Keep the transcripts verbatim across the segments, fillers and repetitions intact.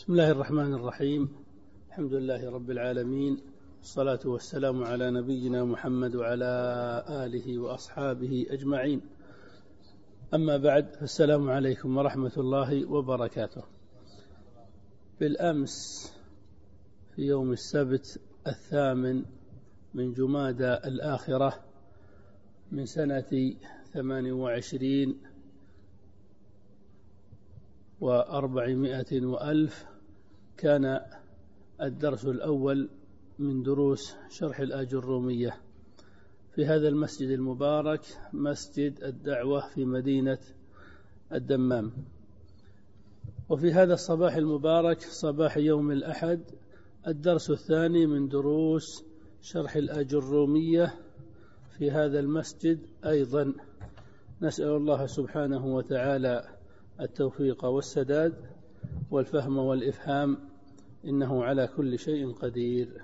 بسم الله الرحمن الرحيم. الحمد لله رب العالمين، الصلاة والسلام على نبينا محمد وعلى آله وأصحابه أجمعين. أما بعد، فالسلام عليكم ورحمة الله وبركاته. بالأمس في يوم السبت الثامن من جمادى الآخرة من سنة ثمان وعشرين وأربعمائة وألف كان الدرس الأول من دروس شرح الآجرومية في هذا المسجد المبارك، مسجد الدعوة في مدينة الدمام. وفي هذا الصباح المبارك، صباح يوم الأحد، الدرس الثاني من دروس شرح الآجرومية في هذا المسجد أيضا. نسأل الله سبحانه وتعالى التوفيق والسداد والفهم والإفهام، إنه على كل شيء قدير.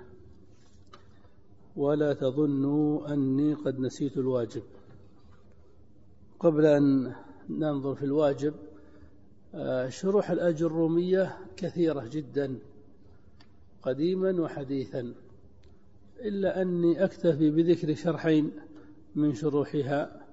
ولا تظنوا أني قد نسيت الواجب. قبل أن ننظر في الواجب، شروح الآجرومية كثيرة جدا قديما وحديثا، إلا أني أكتفي بذكر شرحين من شروحها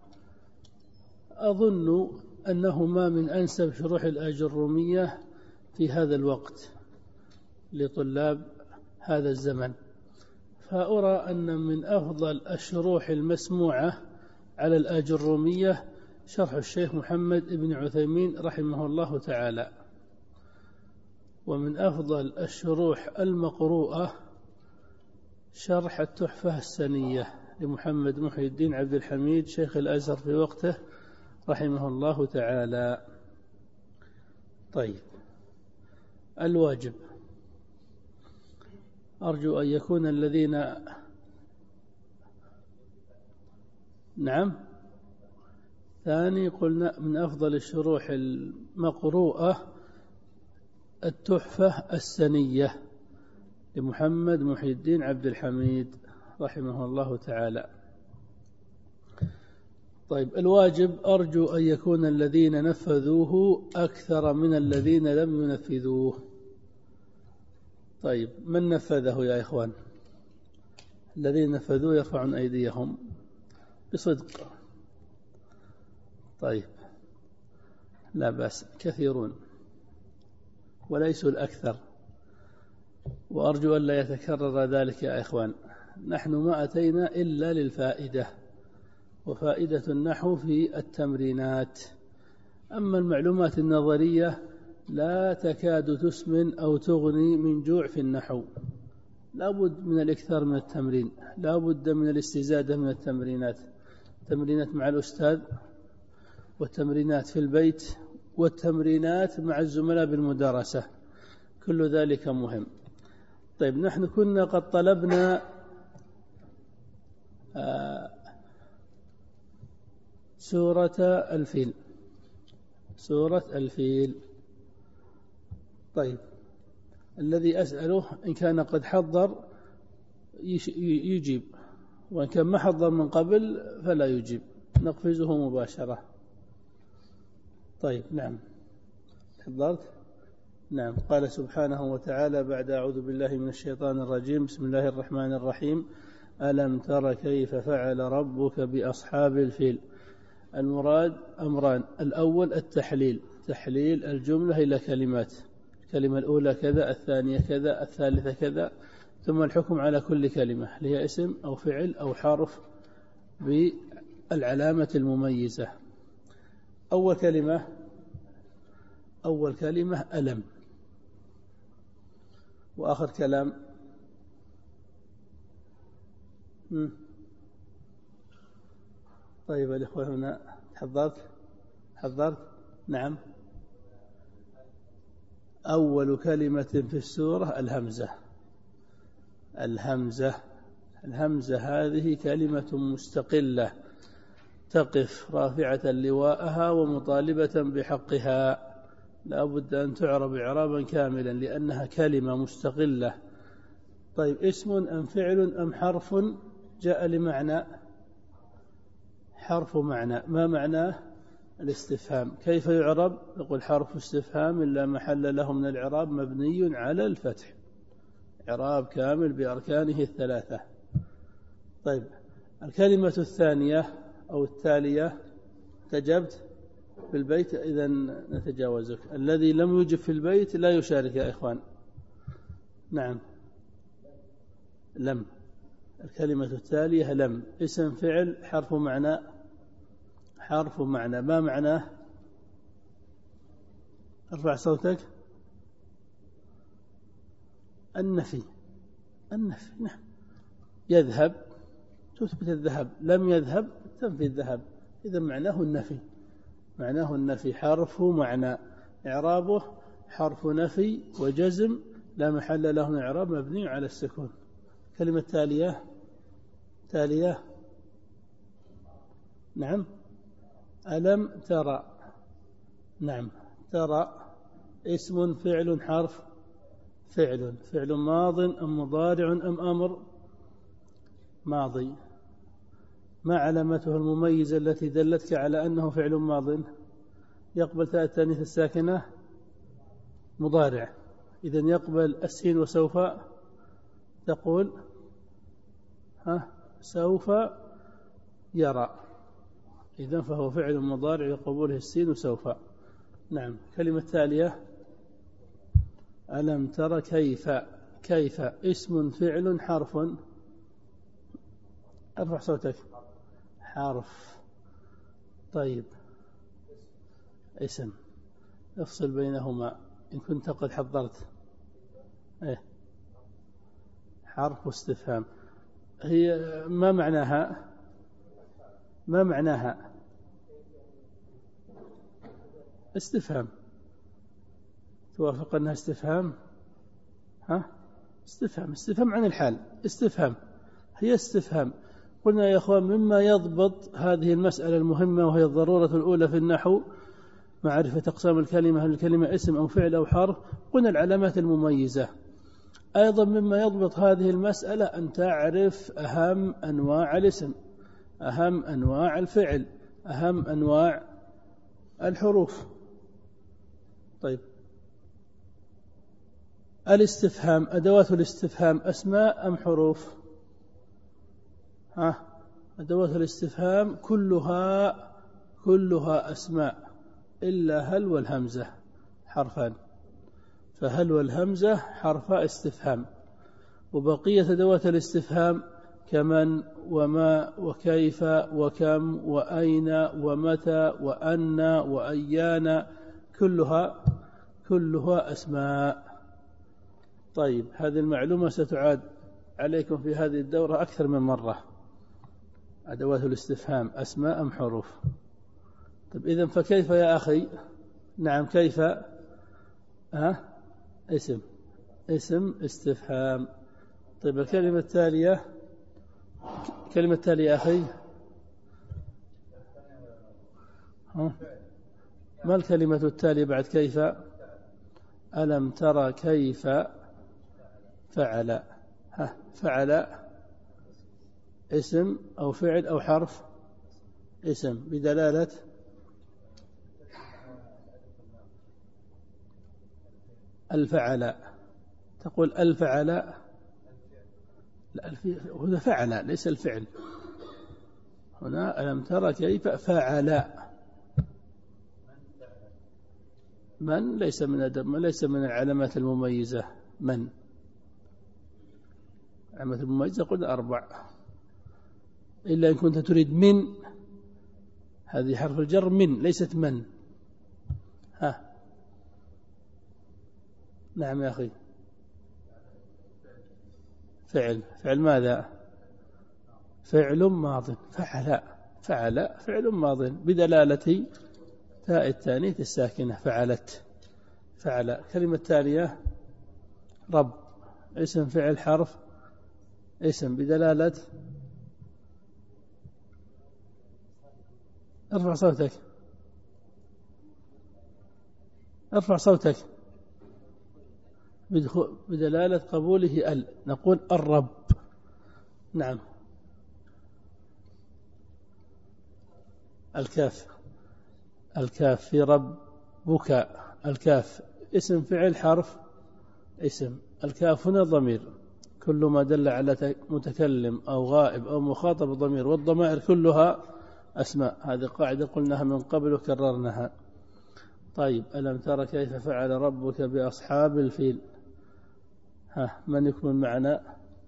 أظن أنهما من أنسب شروح الآجرومية في هذا الوقت لطلاب هذا الزمن. فأرى أن من أفضل الشروح المسموعة على الآجرومية شرح الشيخ محمد بن عثيمين رحمه الله تعالى، ومن أفضل الشروح المقروءة شرح التحفة السنية لمحمد محي الدين عبد الحميد شيخ الأزهر في وقته رحمه الله تعالى. طيب، الواجب، أرجو أن يكون الذين نعم ثاني قلنا من أفضل الشروح المقروءة التحفة السنية لمحمد محي الدين عبد الحميد رحمه الله تعالى. طيب، الواجب أرجو أن يكون الذين نفذوه أكثر من الذين لم ينفذوه. طيب، من نفذه يا إخوان؟ الذين نفذوه يرفعون أيديهم بصدق. طيب، لا بأس، كثيرون وليسوا الأكثر، وأرجو أن لا يتكرر ذلك يا إخوان. نحن ما أتينا إلا للفائدة، وفائدة النحو في التمرينات. أما المعلومات النظرية لا تكاد تسمن أو تغني من جوع في النحو. لا بد من الإكثار من التمرين، لا بد من الاستزادة من التمرينات، تمرينات مع الأستاذ، والتمرينات في البيت، والتمرينات مع الزملاء بالمدارسة، كل ذلك مهم. طيب، نحن كنا قد طلبنا آه سورة الفيل، سورة الفيل. طيب، الذي أسأله إن كان قد حضر يجيب، وإن كان ما حضر من قبل فلا يجيب، نقفزه مباشرة. طيب، نعم، حضرت؟ نعم. قال سبحانه وتعالى بعد أعوذ بالله من الشيطان الرجيم، بسم الله الرحمن الرحيم: ألم تر كيف فعل ربك بأصحاب الفيل. المراد أمران: الأول التحليل، تحليل الجملة إلى كلمات، الكلمة الأولى كذا، الثانية كذا، الثالثة كذا، ثم الحكم على كل كلمة هي اسم أو فعل أو حرف بالعلامة المميزة. أول كلمة أول كلمة ألم، وآخر كلام م. طيب الإخوة هنا، حضرت حضرت نعم. أول كلمة في السورة الهمزة. الهمزة الهمزة هذه كلمة مستقلة تقف رافعة لواءها ومطالبة بحقها، لا بد أن تعرب إعرابا كاملا لأنها كلمة مستقلة. طيب، اسم أم فعل أم حرف جاء لمعنى؟ حرف معنى. ما معناه؟ الاستفهام. كيف يعرب؟ يقول حرف استفهام لا محل له من الإعراب مبني على الفتح، إعراب كامل بأركانه الثلاثة. طيب الكلمة الثانية أو التالية تجبت في البيت، إذا نتجاوزك. الذي لم يجب في البيت لا يشارك يا إخوان. نعم لم. الكلمة التالية لم، اسم فعل حرف معنى، حرف معنى. ما معناه؟ ارفع صوتك. النفي، النفي. نعم. يذهب تثبت الذهب، لم يذهب تنفي الذهب، إذا معناه النفي، معناه النفي. حرف معنى، إعرابه حرف نفي وجزم لا محل له من إعراب مبني على السكون. كلمة تالية، تالية نعم ألم ترى. نعم ترى اسم فعل حرف، فعل، فعل ماض أم مضارع أم أمر؟ ماضي. ما علامته المميزة التي دلتك على أنه فعل ماض؟ يقبل تاء التانيث الساكنة، مضارع، إذن يقبل السين وسوف، تقول ها سوف يرى، إذن فهو فعل مضارع لقبوله السين وسوف. نعم. كلمة تالية ألم ترى كيف، كيف اسم فعل حرف، ارفع صوتك. حرف. طيب اسم، افصل بينهما إن كنت قد حضرت. إيه؟ حرف استفهام. هي ما معناها؟ ما معناها؟ استفهام. توافق أنها استفهام؟ ها؟ استفهام، استفهام عن الحال، استفهام، هي استفهام. قلنا يا أخوان مما يضبط هذه المسألة المهمة وهي الضرورة الأولى في النحو معرفة أقسام الكلمة، هل الكلمة اسم أو فعل أو حرف؟ قلنا العلامات المميزة. أيضا مما يضبط هذه المسألة أن تعرف أهم أنواع الاسم، أهم أنواع الفعل، أهم أنواع الحروف. طيب الاستفهام، أدوات الاستفهام أسماء أم حروف؟ ها؟ أدوات الاستفهام كلها كلها أسماء إلا هل والهمزة حرفان، فهل والهمزة حرف استفهام. وبقية أدوات الاستفهام كمن وما وكيف وكم وأين ومتى وأن وأيان، كلها كلها أسماء. طيب هذه المعلومة ستعاد عليكم في هذه الدورة أكثر من مرة. أدوات الاستفهام أسماء أم حروف؟ طيب إذن فكيف يا أخي؟ نعم كيف؟ ها؟ اسم، اسم استفهام. طيب الكلمة التالية، كلمة التالية يا أخي ها؟ ما الكلمة التالية بعد كيف؟ ألم ترى كيف فعل. ها؟ فعل اسم أو فعل أو حرف؟ اسم بدلالة الفعل. تقول الفعل، لا هنا فعل ليس الفعل، هنا ألم ترى كيف فعل. من ليس من أدب، ليس من العلامات المميزة. من علامات المميزة قلنا أربع، إلا إن كنت تريد من، هذه حرف الجر من ليست من. ها؟ نعم يا أخي. فعل، فعل ماذا؟ فعل ماض. فعل، فعل فعل ماض بدلالة تاء التانيث الساكنة، فعلت، فعل. كلمة تالية رب، اسم فعل حرف اسم بدلالة، ارفع صوتك، ارفع صوتك، بدلالة قبوله ال، نقول الرب. نعم. الكاف الكاف في ربك. الكاف اسم فعل حرف اسم. الكاف هنا ضمير، كل ما دل على متكلم أو غائب أو مخاطب ضمير، والضمائر كلها أسماء. هذه قاعدة قلناها من قبل وكررناها. طيب، ألم ترى كيف فعل ربك بأصحاب الفيل؟ ها، من يكمل معنا؟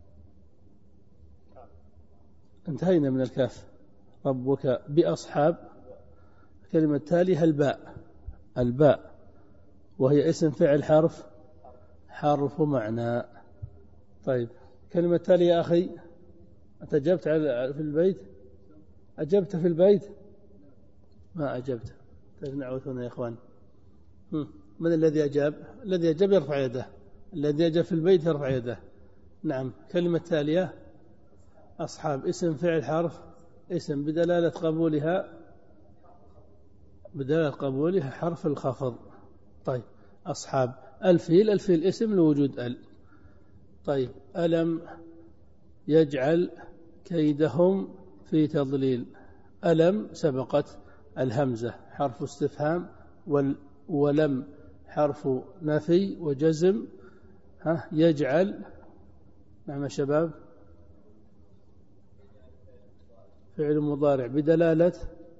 انتهينا من الكاف. ربك بأصحاب. الكلمة التالية الباء. الباء وهي اسم فعل حرف حرف معنى. طيب، كلمة التالية يا أخي، أنت أجبت في البيت؟ أجبت في البيت؟ ما أجبت. تجنعوثنا يا إخوان. من الذي أجاب؟ الذي أجاب يرفع يده. الذي أجاب في البيت يرفع يده. نعم. كلمة التالية أصحاب اسم فعل حرف اسم بدلالة قبولها بدلالة قبولها حرف الخفض. طيب، أصحاب الفيل. الفيل اسم لوجود ال. طيب، ألم يجعل كيدهم في تضليل. ألم سبقت الهمزة حرف استفهام، ولم حرف نفي وجزم. ها، يجعل. نعم يا شباب، فعل مضارع بدلالة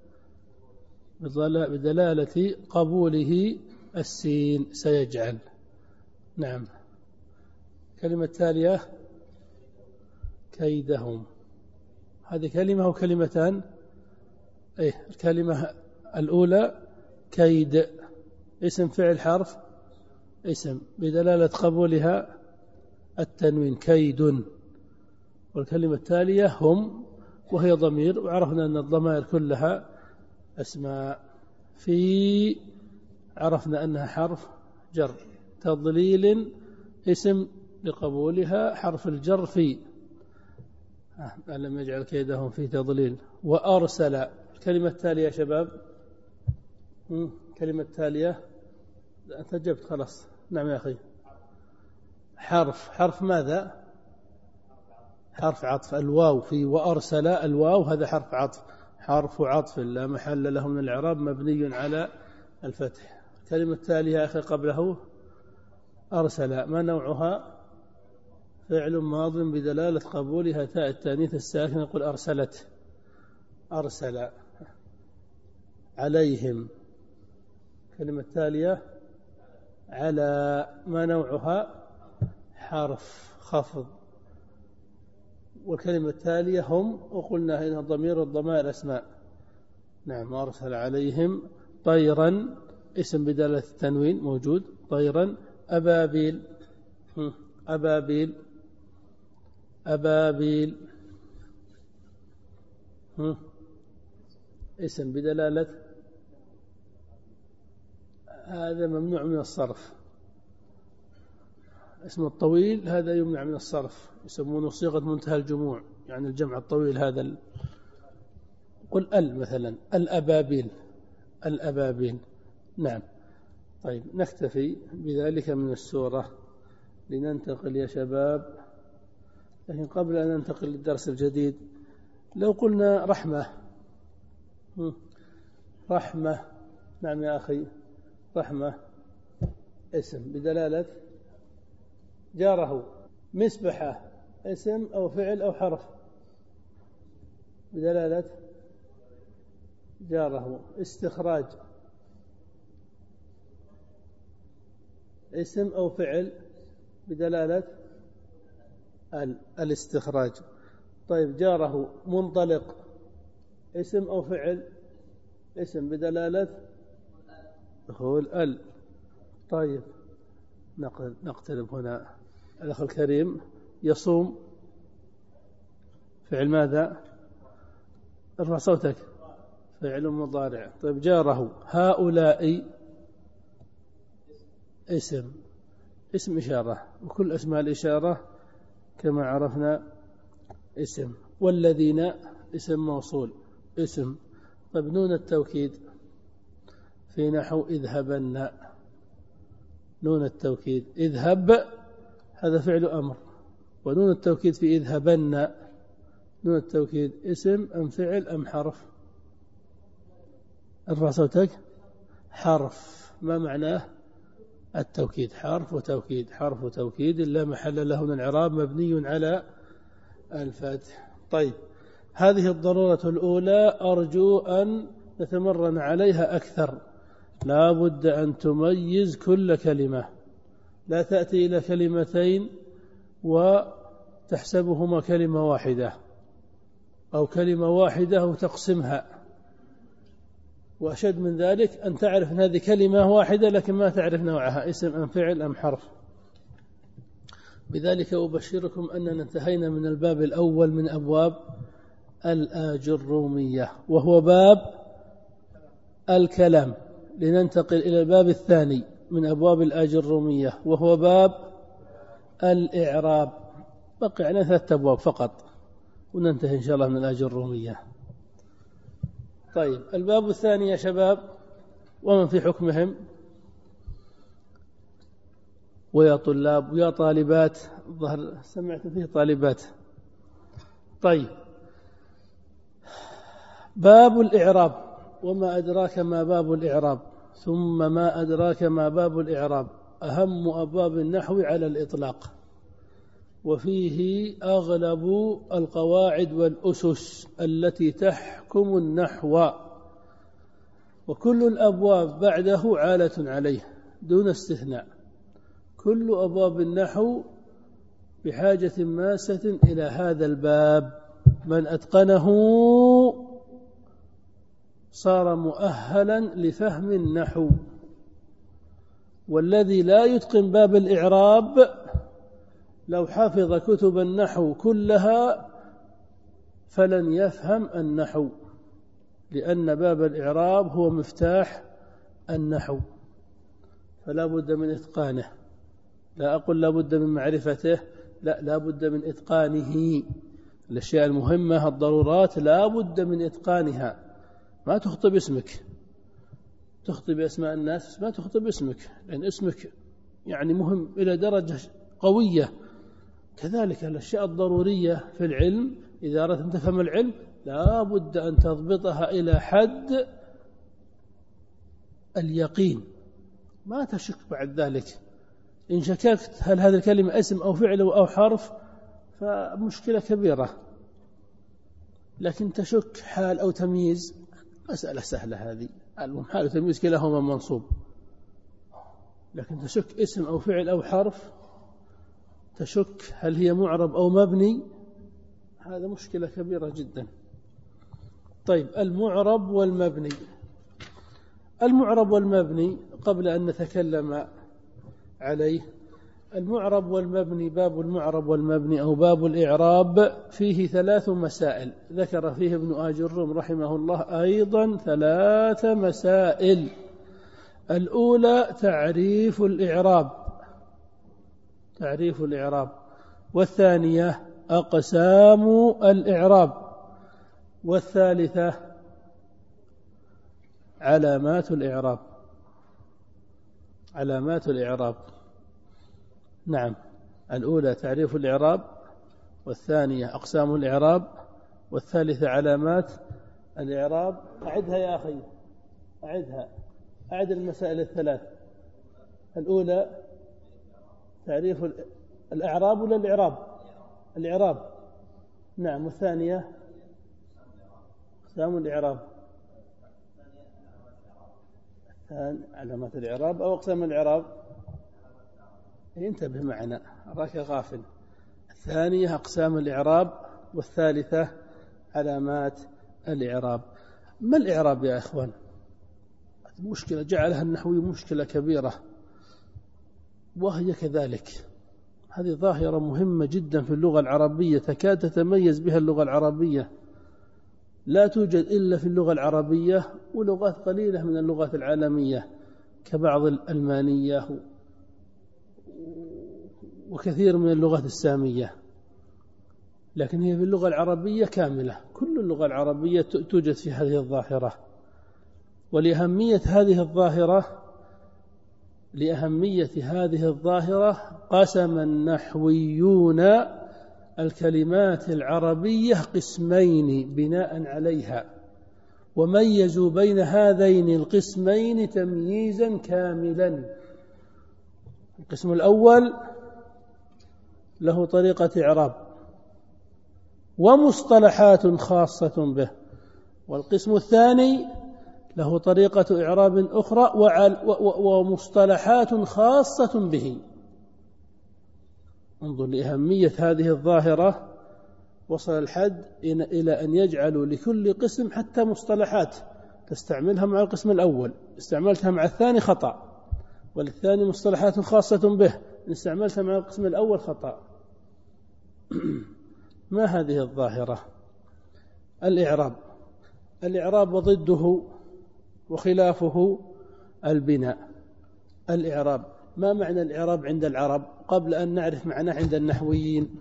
بدلالة قبوله السين سيجعل. نعم. كلمة تالية كيدهم. هذه كلمة أو كلمتان؟ إيه، الكلمة الأولى كيد اسم فعل حرف اسم بدلالة قبولها التنوين كيد. والكلمة التالية هم، وهي ضمير، وعرفنا أن الضمائر كلها أسماء. في عرفنا أنها حرف جر. تضليل اسم لقبولها حرف الجر في. ألم يجعل كيدهم في تضليل. وأرسل. الكلمة التالية يا شباب، كلمة التالية أنت جبت خلاص. نعم يا أخي. حرف حرف ماذا؟ حرف عطف. الواو في وأرسل. الواو هذا حرف عطف، حرف عطف لا محل له من الإعراب، مبني على الفتح. الكلمة التالية يا أخي قبله أرسل. ما نوعها؟ فعل ماض بدلالة قبولها تاء التانيث الساكن. نقول أرسلت. أرسل. عليهم. الكلمة التالية على. ما نوعها؟ حرف خفض. والكلمة التالية هم، وقلنا إنها ضمير والضمائر أسماء. نعم. أرسل عليهم طيرا اسم بدلالة التنوين موجود. طيرا. أبابيل. أبابيل. أبابيل اسم بدلالة. هذا ممنوع من الصرف. اسم الطويل هذا يمنع من الصرف، يسمونه صيغة منتهى الجموع، يعني الجمع الطويل هذا ال... قل ال مثلا الأبابيل. الأبابيل. نعم. طيب، نكتفي بذلك من السورة لننتقل يا شباب. لكن قبل أن ننتقل للدرس الجديد، لو قلنا رحمة. رحمة. نعم يا أخي. رحمة اسم بدلالة جاره. مسبحة اسم أو فعل أو حرف بدلالة جاره. استخراج اسم أو فعل بدلالة ال. الاستخراج. طيب، جاره. منطلق اسم أو فعل اسم بدلالة دخول ال. طيب، نقترب هنا. الأخ الكريم يصوم فعل ماذا؟ ارفع صوتك. فعل مضارع. طيب، جاره. هؤلاء اسم اسم إشارة، وكل أسماء الإشارة كما عرفنا اسم. والذين اسم موصول اسم. طيب، نون التوكيد في نحو اذهبن. نون التوكيد اذهب هذا فعل أمر، ونون التوكيد في اذهبن. نون التوكيد اسم أم فعل أم حرف؟ ارفع صوتك. حرف. ما معناه؟ التوكيد، حرف وتوكيد، حرف وتوكيد لا محل له من الإعراب، مبني على الفتح. طيب، هذه الضرورة الأولى أرجو أن نتمرن عليها أكثر. لا بد أن تميز كل كلمة، لا تأتي إلى كلمتين وتحسبهما كلمة واحدة أو كلمة واحدة وتقسمها، وأشد من ذلك أن تعرف أن هذه كلمة واحدة لكن ما تعرف نوعها، اسم أم فعل أم حرف. بذلك أبشركم أننا انتهينا من الباب الأول من أبواب الآجرومية وهو باب الكلام. لننتقل إلى الباب الثاني من أبواب الآجرومية وهو باب الإعراب. بقي علينا ثلاثة أبواب فقط وننتهي إن شاء الله من الآجرومية. طيب، الباب الثاني يا شباب، ومن في حكمهم؟ ويا طلاب ويا طالبات، ظهر سمعت فيه طالبات. طيب، باب الإعراب. وما أدراك ما باب الإعراب، ثم ما أدراك ما باب الإعراب، أهم أبواب النحو على الإطلاق، وفيه أغلب القواعد والأسس التي تحكم النحو، وكل الأبواب بعده عالة عليه دون استثناء. كل أبواب النحو بحاجة ماسة إلى هذا الباب، من أتقنه صار مؤهلا لفهم النحو، والذي لا يتقن باب الإعراب لو حفظ كتب النحو كلها فلن يفهم النحو، لأن باب الإعراب هو مفتاح النحو، فلا بد من إتقانه. لا أقول لا بد من معرفته، لا لا بد من إتقانه. الأشياء المهمة الضرورات لا بد من إتقانها. ما تخطئ باسمك، تخطئ بأسماء الناس، ما تخطئ باسمك، لأن اسمك يعني مهم إلى درجة قوية. كذلك الأشياء الضرورية في العلم، إذا أردت أن تفهم العلم لا بد أن تضبطها إلى حد اليقين، ما تشك بعد ذلك. إن شككت هل هذه الكلمة اسم أو فعل أو حرف فمشكلة كبيرة، لكن تشك حال أو تمييز مسألة سهلة. هذه حال وتمييز كلاهما منصوب، لكن تشك اسم أو فعل أو حرف، تشك هل هي معرب أو مبني، هذا مشكلة كبيرة جدا. طيب، المعرب والمبني. المعرب والمبني قبل أن نتكلم عليه، المعرب والمبني، باب المعرب والمبني أو باب الإعراب فيه ثلاث مسائل، ذكر فيه ابن آجروم رحمه الله أيضا ثلاث مسائل. الأولى تعريف الإعراب، تعريف الإعراب، والثانية أقسام الإعراب، والثالثة علامات الإعراب. علامات الإعراب، نعم، الأولى تعريف الإعراب، والثانية أقسام الإعراب، والثالثة علامات الإعراب. أعدها يا أخي، أعدها، أعد المسائل الثلاث. الأولى تعريف الإعراب ولا الإعراب؟ الإعراب، نعم. والثانية أقسام الإعراب، علامات الإعراب أو أقسام الإعراب. انتبه معنا، أراك غافل. الثانية أقسام الإعراب، والثالثة علامات الإعراب. ما الإعراب يا إخوان؟ مشكلة جعلها النحوي مشكلة كبيرة، وهي كذلك. هذه ظاهرة مهمة جدا في اللغة العربية، تكاد تتميز بها اللغة العربية، لا توجد إلا في اللغة العربية ولغات قليلة من اللغات العالمية كبعض الألمانية وكثير من اللغات السامية، لكن هي في اللغة العربية كاملة. كل اللغة العربية توجد في هذه الظاهرة. ولأهمية هذه الظاهرة لأهمية هذه الظاهرة قسم النحويون الكلمات العربية قسمين بناء عليها، وميزوا بين هذين القسمين تمييزا كاملا. القسم الأول له طريقة إعراب ومصطلحات خاصة به، والقسم الثاني له طريقة إعراب أخرى ومصطلحات خاصة به. انظر لأهمية هذه الظاهرة، وصل الحد إلى أن يجعلوا لكل قسم حتى مصطلحات تستعملها مع القسم الأول استعملتها مع الثاني خطأ، وللثاني مصطلحات خاصة به إن استعملتها مع القسم الأول خطأ. ما هذه الظاهرة؟ الإعراب. الإعراب وضده وخلافه البناء. الإعراب، ما معنى الإعراب عند العرب قبل أن نعرف معناه عند النحويين؟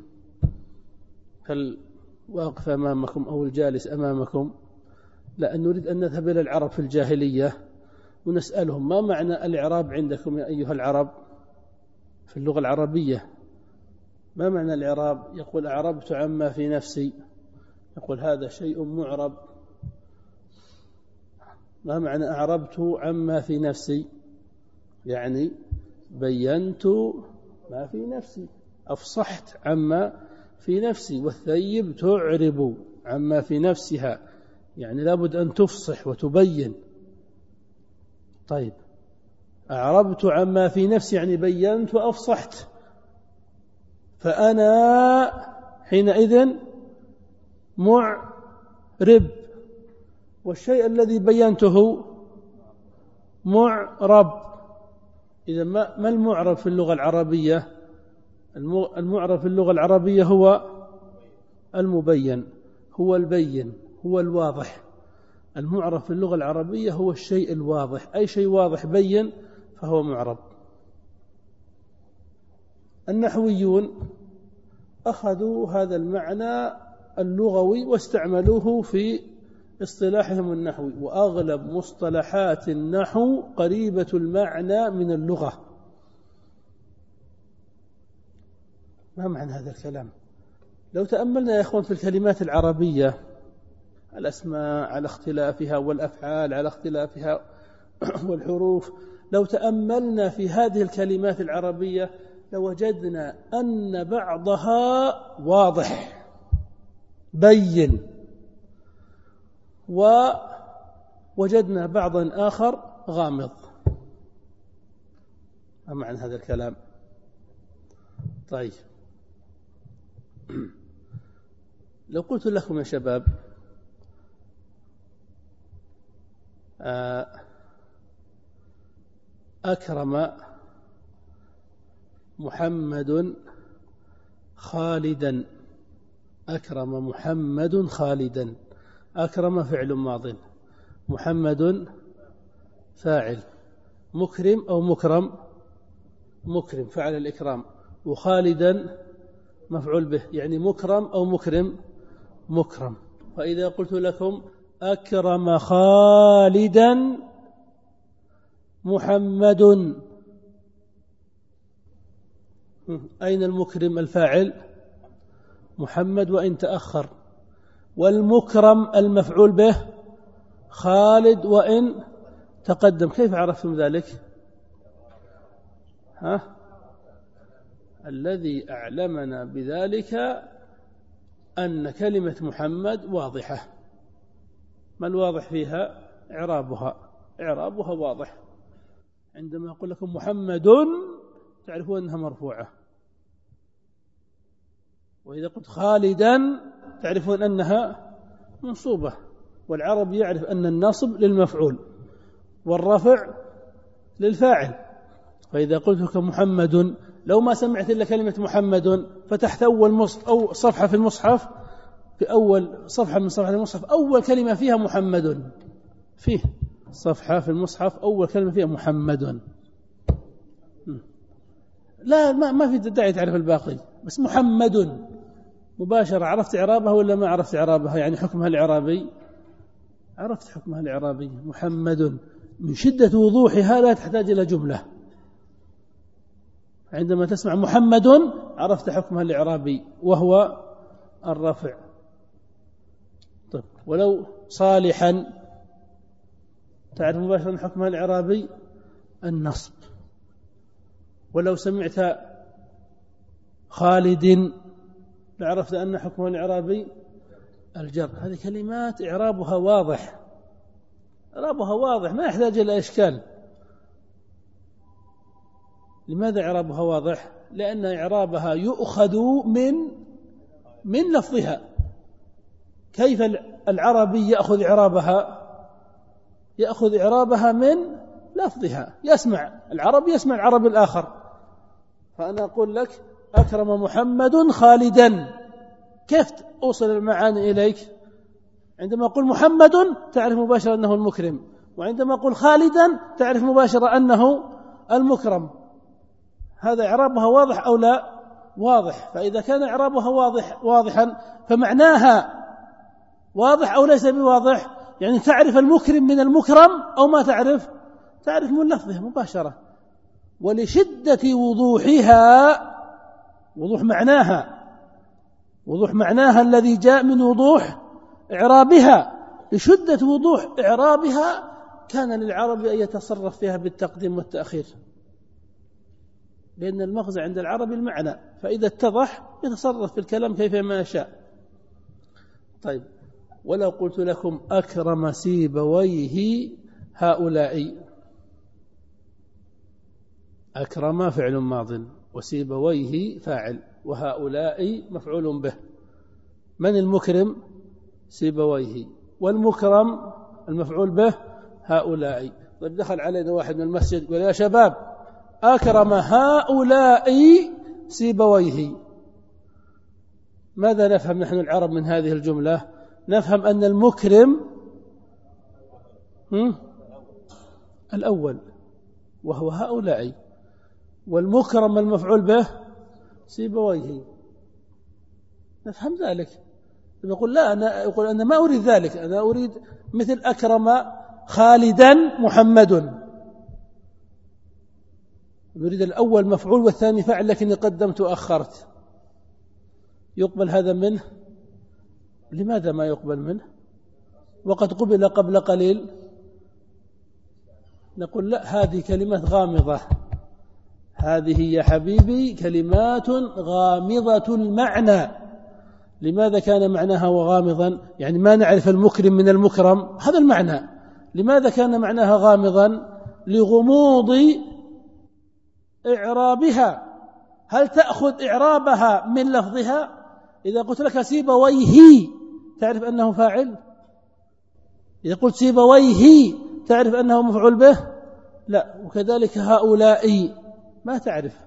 فالواقف أمامكم أو الجالس أمامكم، لأن نريد أن نذهب إلى العرب في الجاهلية ونسألهم ما معنى الإعراب عندكم يا أيها العرب في اللغة العربية؟ ما معنى الإعراب؟ يقول أعربت عما في نفسي، يقول هذا شيء معرب. ما معنى أعربت عما في نفسي؟ يعني بينت ما في نفسي، أفصحت عما في نفسي. والثيب تعرب عما في نفسها، يعني لابد أن تفصح وتبين. طيب، أعربت عما في نفسي يعني بينت وأفصحت، فأنا حينئذ معرب، والشيء الذي بينته معرب. إذا ما المعرب في اللغة العربية؟ المعرب في اللغة العربية هو المبين، هو البين، هو الواضح. المعرب في اللغة العربية هو الشيء الواضح، أي شيء واضح بين فهو معرب. النحويون أخذوا هذا المعنى اللغوي واستعملوه في اصطلاحهم النحوي، وأغلب مصطلحات النحو قريبة المعنى من اللغة. ما معنى هذا الكلام؟ لو تأملنا يا أخوان في الكلمات العربية، الأسماء على اختلافها والأفعال على اختلافها والحروف، لو تأملنا في هذه الكلمات العربية لوجدنا أن بعضها واضح بين، ووجدنا بعضا آخر غامض. ما معنى هذا الكلام؟ طيب، لو قلت لكم يا شباب أكرم محمد خالدا، أكرم محمد خالدا، أكرم فعل ماض، محمد فاعل، مكرم أو مكرم، مكرم فعل الإكرام، وخالدا مفعول به، يعني مكرم أو مكرم، مكرم. فإذا قلت لكم أكرم خالدا محمد، أين المكرم الفاعل؟ محمد وإن تأخر، والمكرم المفعول به خالد وإن تقدم. كيف عرفتم ذلك؟ ها؟ الذي أعلمنا بذلك أن كلمة محمد واضحة. ما الواضح فيها؟ إعرابها، إعرابها واضح. عندما أقول لكم محمد تعرفون أنها مرفوعة، وإذا قلت خالدا تعرفون أنها منصوبة. والعرب يعرف أن النصب للمفعول والرفع للفاعل. فإذا قلت لكم محمد، لو ما سمعت إلا كلمة محمد فتحت أول مصحف أو صفحة في المصحف، في أول صفحة من صفحة المصحف أول كلمة فيها محمد، فيه صفحة في المصحف أول كلمة فيها محمد، لا ما ما في داعي تعرف الباقي، بس محمد مباشرة. عرفت إعرابها ولا ما عرفت إعرابها؟ يعني حكمها الإعرابي، عرفت حكمها الإعرابي. محمد من شدة وضوحها لا تحتاج إلى جملة. عندما تسمع محمد عرفت حكمها الإعرابي وهو الرفع. طيب، ولو صالحا تعرف مباشرة حكمها الإعرابي النصب. ولو سمعت خالد لعرفت أن حكمها الإعرابي الجر. هذه كلمات إعرابها واضح، إعرابها واضح ما يحتاج إلى إشكال. لماذا إعرابها واضح؟ لأن إعرابها يؤخذ من من لفظها. كيف العربي يأخذ إعرابها؟ يأخذ إعرابها من لفظها. يسمع العربي يسمع العربي الآخر. فأنا أقول لك أكرم محمد خالدا، كيف أوصل المعاني إليك؟ عندما أقول محمد تعرف مباشرة أنه المكرم، وعندما أقول خالدا تعرف مباشرة أنه المكرم. هذا إعرابها واضح أو لا؟ واضح. فإذا كان إعرابها واضح واضحا فمعناها واضح أو ليس بواضح؟ يعني تعرف المكرم من المكرم أو ما تعرف؟ تعرف من لفظها مباشرة. ولشدة وضوحها، وضوح معناها، وضوح معناها الذي جاء من وضوح إعرابها، لشدة وضوح إعرابها كان للعرب أن يتصرف فيها بالتقديم والتأخير، لأن المغزى عند العرب المعنى، فإذا اتضح يتصرف في الكلام كيفما يشاء. طيب، ولو قلت لكم أكرم سيبويه هؤلاء، أكرم فعل ماض وسيبويه فاعل وهؤلاء مفعول به. من المكرم؟ سيبويه، والمكرم المفعول به هؤلاء. طيب، دخل علينا واحد من المسجد قال يا شباب أكرم هؤلاء سيبويه، ماذا نفهم نحن العرب من هذه الجملة؟ نفهم أن المكرم الأول وهو هؤلاء، والمكرم المفعول به سيبويه. نفهم ذلك. يقول لا، أنا أقول أنا ما أريد ذلك، أنا أريد مثل أكرم خالدا محمد، نريد الأول مفعول والثاني فاعل لكني قدمت وأخرت. يقبل هذا منه؟ لماذا ما يقبل منه وقد قبل قبل قليل؟ نقول لا، هذه كلمات غامضة، هذه يا حبيبي كلمات غامضة المعنى. لماذا كان معناها وغامضا؟ يعني ما نعرف المكرم من المكرم، هذا المعنى. لماذا كان معناها غامضا؟ لغموض إعرابها. هل تأخذ إعرابها من لفظها؟ إذا قلت لك سيبويه تعرف أنه فاعل؟ إذا قلت سيبويه تعرف أنه مفعول به؟ لا. وكذلك هؤلاء ما تعرف.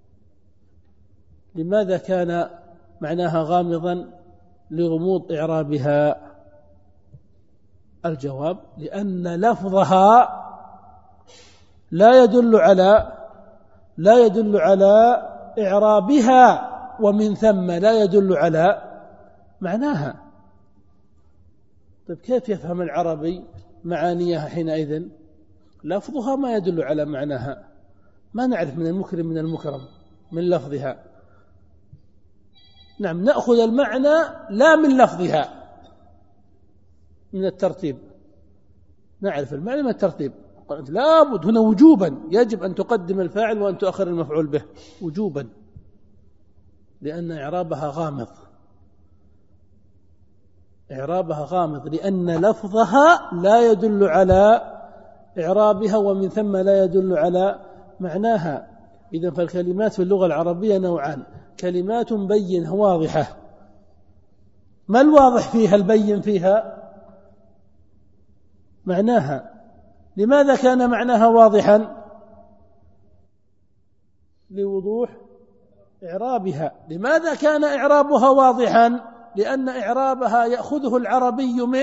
لماذا كان معناها غامضا؟ لغموض إعرابها. الجواب لأن لفظها لا يدل على لا يدل على إعرابها، ومن ثم لا يدل على معناها. طيب، كيف يفهم العربي معانيها حينئذ؟ لفظها ما يدل على معناها، ما نعرف من المكرم من المكرم من لفظها. نعم، نأخذ المعنى لا من لفظها، من الترتيب. نعرف المعنى من الترتيب. لا بد هنا وجوبا يجب أن تقدم الفاعل وأن تؤخر المفعول به وجوبا، لأن إعرابها غامض. إعرابها غامض لأن لفظها لا يدل على إعرابها، ومن ثم لا يدل على معناها. إذن فالكلمات في اللغة العربية نوعان: كلمات بينة واضحة. ما الواضح فيها البين فيها؟ معناها. لماذا كان معناها واضحا؟ لوضوح إعرابها. لماذا كان إعرابها واضحا؟ لأن إعرابها يأخذه العربي من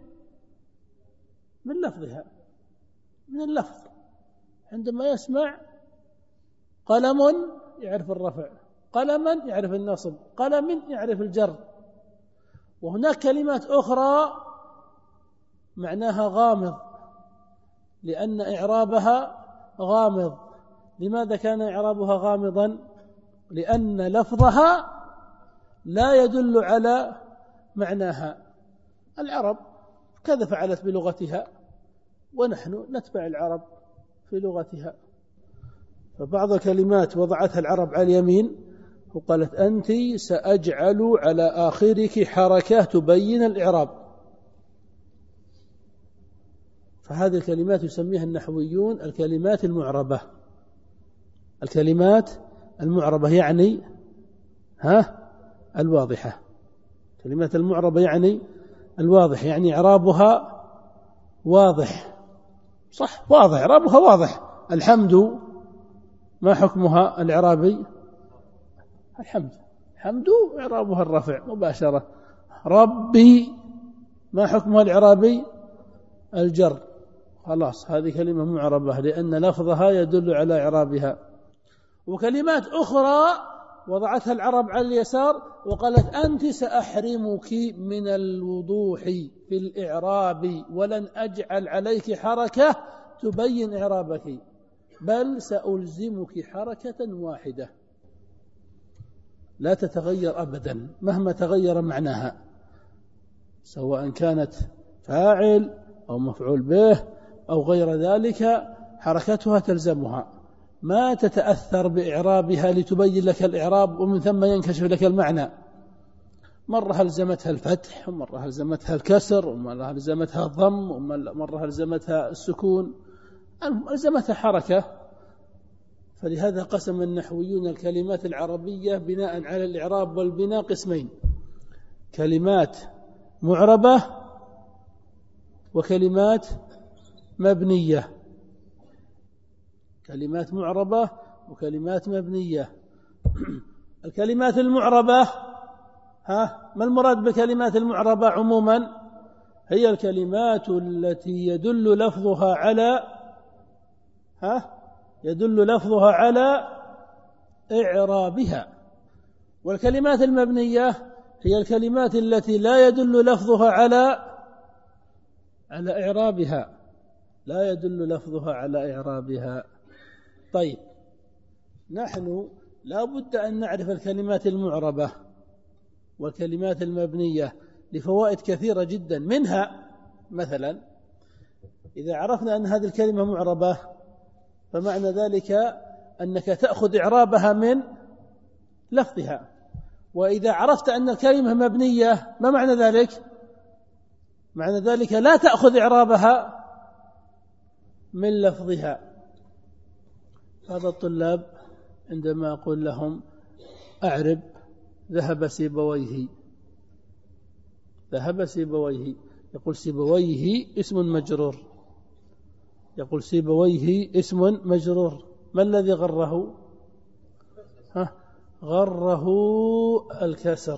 من لفظها، من اللفظ. عندما يسمع قلم يعرف الرفع، قلما يعرف النصب، قلم يعرف الجر. وهناك كلمات أخرى معناها غامض لأن إعرابها غامض. لماذا كان إعرابها غامضا؟ لأن لفظها لا يدل على معناها. العرب كذا فعلت بلغتها، ونحن نتبع العرب في لغتها. فبعض الكلمات وضعتها العرب على اليمين وقالت أنت سأجعل على آخرك حركة تبين الإعراب، فهذه الكلمات يسميها النحويون الكلمات المعربة. الكلمات المعربة يعني ها الواضحة، كلمات المعربة يعني الواضح، يعني إعرابها واضح، صح، واضح، إعرابها واضح. الحمد ما حكمها الإعرابي؟ الحمد، حمد إعرابها الرفع مباشرة. ربي ما حكمها الإعرابي؟ الجر. خلاص هذه كلمة معربة لأن لفظها يدل على إعرابها. وكلمات أخرى وضعتها العرب على اليسار وقالت أنت سأحرمك من الوضوح في الإعراب ولن أجعل عليك حركة تبين إعرابك، بل سألزمك حركة واحدة لا تتغير أبدا مهما تغير معناها، سواء كانت فاعل أو مفعول به أو غير ذلك، حركتها تلزمها، ما تتأثر بإعرابها لتبين لك الإعراب ومن ثم ينكشف لك المعنى. مرة هلزمتها الفتح، ومرة هلزمتها الكسر، ومرة هلزمتها الضم، ومرة هلزمتها السكون، هلزمتها حركة. فلهذا قسم النحويون الكلمات العربية بناء على الإعراب والبناء قسمين: كلمات معربة وكلمات مبنية. كلمات معربة وكلمات مبنية. الكلمات المعربة، ها ما المراد بالكلمات المعربة عموما؟ هي الكلمات التي يدل لفظها على ها يدل لفظها على إعرابها. والكلمات المبنية هي الكلمات التي لا يدل لفظها على على إعرابها، لا يدل لفظها على إعرابها. طيب، نحن لا بد أن نعرف الكلمات المعربة والكلمات المبنية لفوائد كثيرة جدا. منها مثلا إذا عرفنا أن هذه الكلمة معربة فمعنى ذلك أنك تأخذ إعرابها من لفظها، وإذا عرفت أن الكلمة مبنية ما معنى ذلك؟ معنى ذلك لا تأخذ إعرابها من لفظها. هذا الطلاب عندما أقول لهم أعرب ذهب سيبويه، ذهب سيبويه، يقول سيبويه اسم مجرور، يقول سيبويه اسم مجرور، ما الذي غره؟ ها غره الكسر،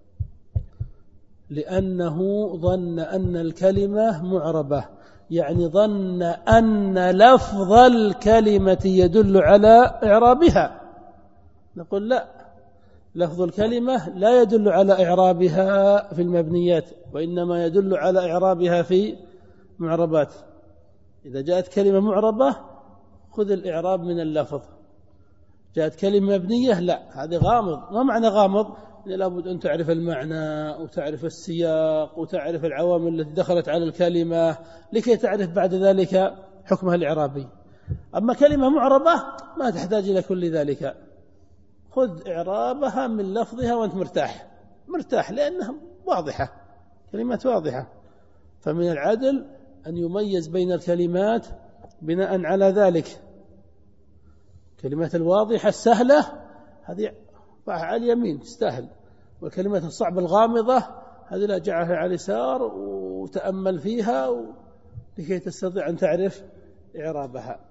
لأنه ظن أن الكلمة معربة، يعني ظن أن لفظ الكلمة يدل على إعرابها. نقول لا، لفظ الكلمة لا يدل على إعرابها في المبنيات، وإنما يدل على إعرابها في معربات. إذا جاءت كلمة معربة خذ الإعراب من اللفظ، جاءت كلمة مبنية لا، هذه غامض. ما معنى غامض؟ لابد أن تعرف المعنى وتعرف السياق وتعرف العوامل التي دخلت على الكلمة لكي تعرف بعد ذلك حكمها الإعرابي. أما كلمة معربة ما تحتاج إلى كل ذلك، خذ إعرابها من لفظها وأنت مرتاح مرتاح لأنها واضحة، كلمات واضحة. فمن العدل أن يميز بين الكلمات بناء على ذلك. كلمات الواضحة السهلة هذه على اليمين تستاهل، والكلمات الصعبة الغامضة هذه لا، جعلها على اليسار وتأمل فيها لكي تستطيع أن تعرف إعرابها.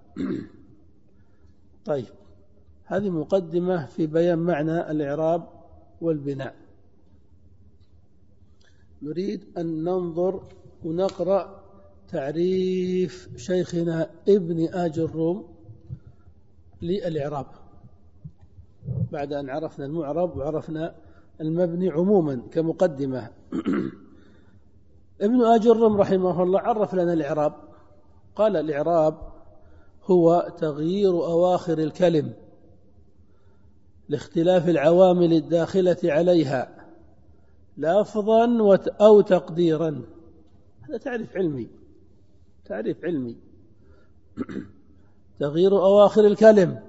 طيب، هذه مقدمة في بيان معنى الإعراب والبناء. نريد أن ننظر ونقرأ تعريف شيخنا ابن آج الروم للإعراب، بعد أن عرفنا المعرب وعرفنا المبني عموما كمقدمة. ابن آج الروم رحمه الله عرف لنا الإعراب، قال الإعراب هو تغيير أواخر الكلم لاختلاف العوامل الداخلة عليها لفظا أو تقديرا. هذا تعريف علمي، تعريف علمي. تغيير أواخر الكلم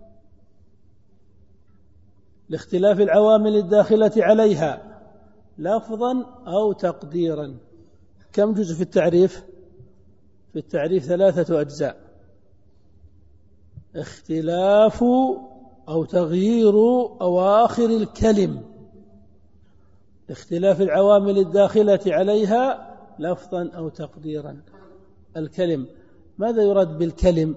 لاختلاف العوامل الداخلة عليها لفظا أو تقديرا. كم جزء في التعريف؟ في التعريف ثلاثة أجزاء: اختلاف أو تغيير أواخر الكلم لاختلاف العوامل الداخلة عليها لفظا أو تقديرا. الكلم، ماذا يراد بالكلم؟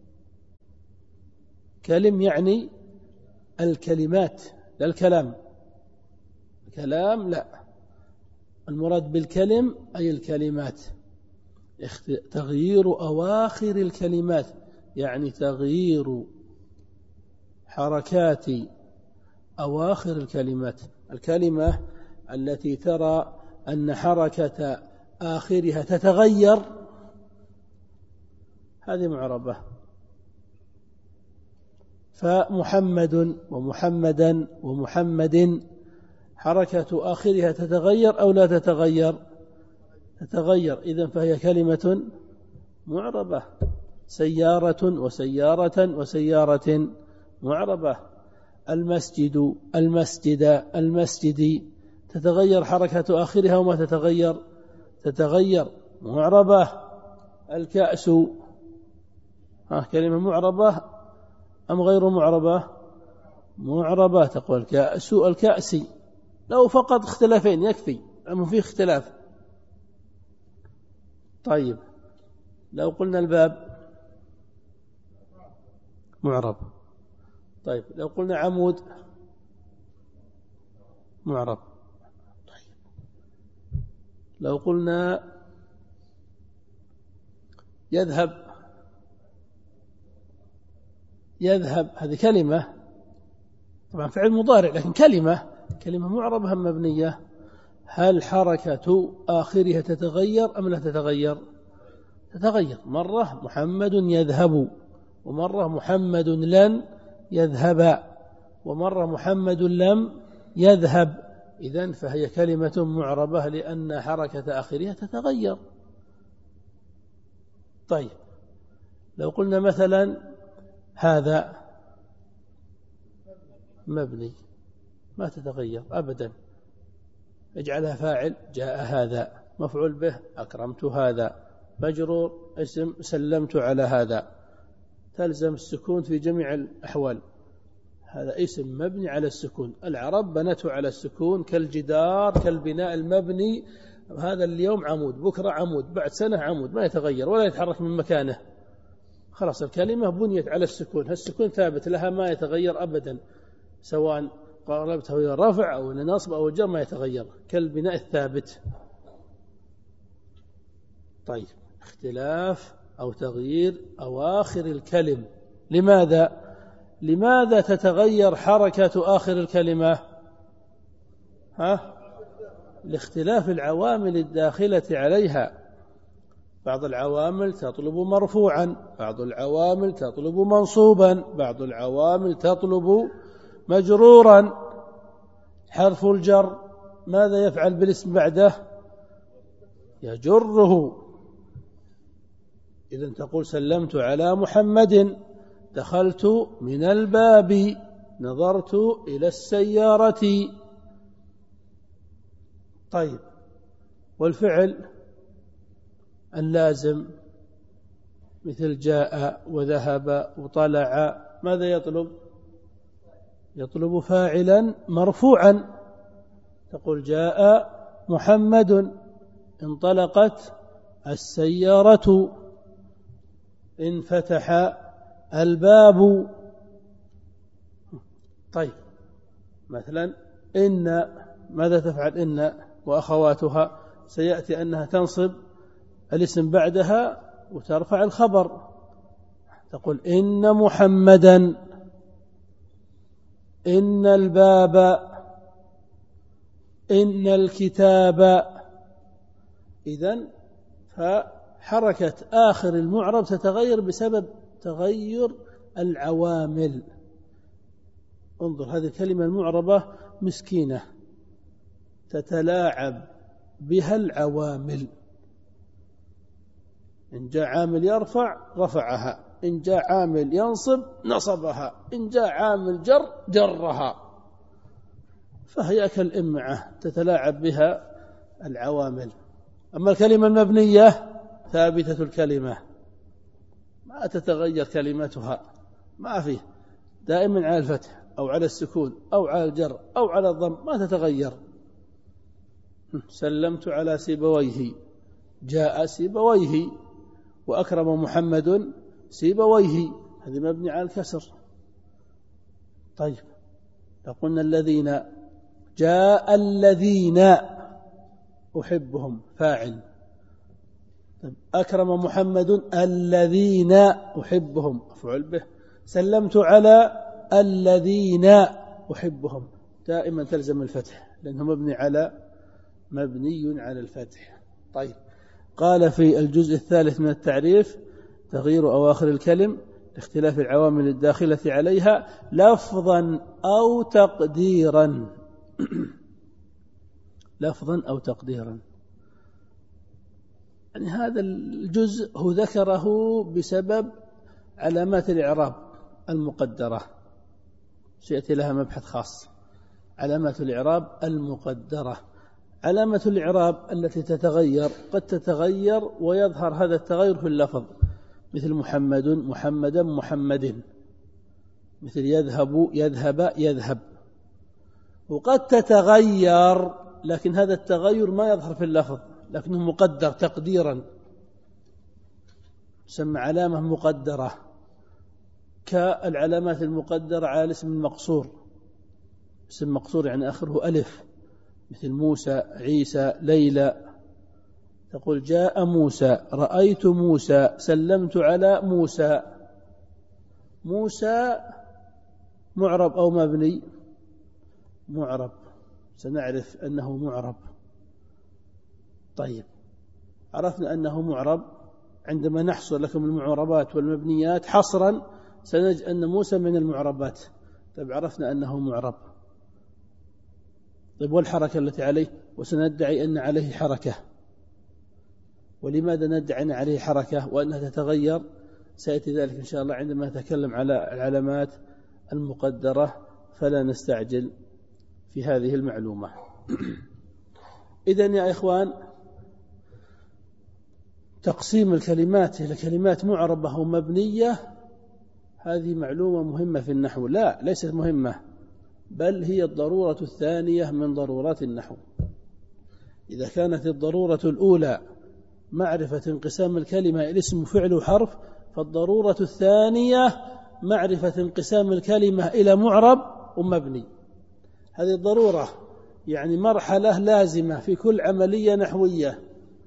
كلم يعني الكلمات لا الكلام. الكلام لا، المراد بالكلم أي الكلمات. تغيير أواخر الكلمات يعني تغيير حركات أواخر الكلمات. الكلمة التي ترى أن حركة آخرها تتغير هذه معربة. فمحمد ومحمدا ومحمد حركة آخرها تتغير أو لا تتغير؟ تتغير، إذن فهي كلمة معربة. سيارة وسيارة وسيارة معربة. المسجد المسجد المسجد تتغير حركة آخرها وما تتغير؟ تتغير، معربة. الكأس ها كلمة معربة أم غير معربة؟ معربة. تقول الكأس الكأسي، لو فقط اختلافين يكفي، أما فيه اختلاف. طيب لو قلنا الباب معرب. طيب لو قلنا عمود معرب. طيب لو قلنا يذهب يذهب هذه كلمة طبعا فعل مضارع لكن كلمة كلمة معربة أم مبنية؟ هل حركة آخرها تتغير أم لا تتغير؟ تتغير. مرة محمد يذهب، ومرة محمد لن يذهب، ومرة محمد لم يذهب. إذن فهي كلمة معربة لأن حركة آخرها تتغير. طيب لو قلنا مثلا هذا مبني ما تتغير أبدا، اجعلها فاعل جاء هذا، مفعول به أكرمت هذا، مجرور اسم سلمت على هذا، تلزم السكون في جميع الأحوال. هذا اسم مبني على السكون. العرب بنته على السكون كالجدار كالبناء المبني. هذا اليوم عمود، بكرة عمود، بعد سنة عمود، ما يتغير ولا يتحرك من مكانه. خلاص الكلمة بنيت على السكون، هالسكون ثابت لها ما يتغير أبدا، سواء قربته إلى الرفع أو إلى النصب أو الجر ما يتغير كالبناء الثابت. طيب اختلاف أو تغيير أواخر الكلم. لماذا؟ لماذا تتغير حركة آخر الكلمة؟ ها؟ لاختلاف العوامل الداخلة عليها. بعض العوامل تطلب مرفوعا، بعض العوامل تطلب منصوبا، بعض العوامل تطلب مجرورا. حرف الجر ماذا يفعل بالاسم بعده؟ يجره. إذن تقول سلمت على محمد، دخلت من الباب، نظرت إلى السيارة. طيب والفعل اللازم مثل جاء وذهب وطلع ماذا يطلب؟ يطلب فاعلا مرفوعا. تقول جاء محمد، انطلقت السيارة، انفتح الباب. طيب مثلا إن ماذا تفعل؟ إن وأخواتها سيأتي أنها تنصب الاسم بعدها وترفع الخبر. تقول إن محمدا، إن الباب، إن الكتاب. إذن فحركة آخر المعرب تتغير بسبب تغير العوامل. انظر هذه الكلمة المعربة مسكينة تتلاعب بها العوامل. إن جاء عامل يرفع رفعها، إن جاء عامل ينصب نصبها، إن جاء عامل جر جرها. فهي كالإمعة تتلاعب بها العوامل. أما الكلمة المبنية ثابتة الكلمة ما تتغير كلمتها، ما فيه، دائما على الفتح أو على السكون أو على الجر أو على الضم، ما تتغير. سلمت على سيبويه، جاء سيبويه، وأكرم محمد سيبويه، هذه مبني على الكسر. طيب لو قلنا الذين، جاء الذين أحبهم فاعل. طيب أكرم محمد الذين أحبهم مفعول به. سلمت على الذين أحبهم، دائما تلزم الفتح لأنه مبني على مبني على الفتح. طيب قال في الجزء الثالث من التعريف: تغيير أواخر الكلم لاختلاف العوامل الداخلة عليها لفظا أو تقديرا. لفظا أو تقديرا، يعني هذا الجزء هو ذكره بسبب علامات الإعراب المقدرة، سيأتي لها مبحث خاص. علامات الإعراب المقدرة، علامة الإعراب التي تتغير، قد تتغير ويظهر هذا التغير في اللفظ، مثل محمد محمدا محمد، مثل يذهب يذهب يذهب. وقد تتغير لكن هذا التغير ما يظهر في اللفظ، لكنه مقدر تقديرا، تسمى علامة مقدرة، كالعلامات المقدرة على الاسم المقصور. اسم مقصور يعني آخره ألف، مثل موسى عيسى ليلى. تقول جاء موسى، رأيت موسى، سلمت على موسى. موسى معرب أو مبني؟ معرب، سنعرف أنه معرب. طيب عرفنا أنه معرب، عندما نحصر لكم المعربات والمبنيات حصرا سنجد أن موسى من المعربات. طيب عرفنا أنه معرب. طيب والحركة التي عليه؟ وسندعي أن عليه حركة. ولماذا ندعي أن عليه حركة وأنها تتغير؟ سيأتي ذلك إن شاء الله عندما نتكلم على العلامات المقدرة، فلا نستعجل في هذه المعلومة. إذن يا إخوان، تقسيم الكلمات إلى كلمات معربة ومبنية هذه معلومة مهمة في النحو. لا، ليست مهمة، بل هي الضرورة الثانية من ضرورات النحو. إذا كانت الضرورة الأولى معرفة انقسام الكلمة إلى اسم وفعل وحرف، فالضرورة الثانية معرفة انقسام الكلمة إلى معرب ومبني. هذه الضرورة يعني مرحلة لازمة في كل عملية نحوية.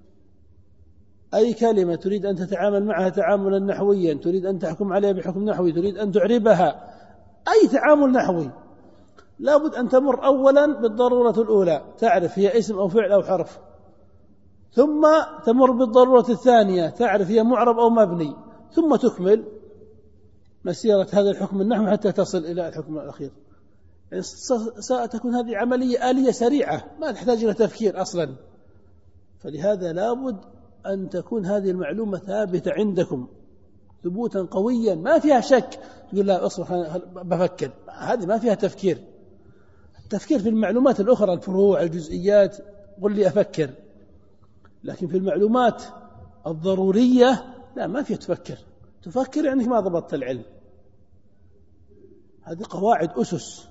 أي كلمة تريد أن تتعامل معها تعاملا نحويا، تريد أن تحكم عليها بحكم نحوي، تريد أن تعربها، أي تعامل نحوي، لابد أن تمر أولا بالضرورة الأولى، تعرف هي اسم أو فعل أو حرف، ثم تمر بالضرورة الثانية، تعرف هي معرب أو مبني، ثم تكمل مسيرة هذا الحكم النحوي حتى تصل إلى الحكم الأخير. يعني ستكون هذه عملية آلية سريعة ما تحتاج إلى تفكير أصلا. فلهذا لابد أن تكون هذه المعلومة ثابتة عندكم ثبوتا قويا ما فيها شك. تقول لا أصبح بفكر، هذه ما فيها تفكير. التفكير في المعلومات الأخرى، الفروع، الجزئيات، قل لي أفكر. لكن في المعلومات الضرورية لا، ما فيها تفكر. تفكر يعني ما ضبطت العلم. هذه قواعد أسس،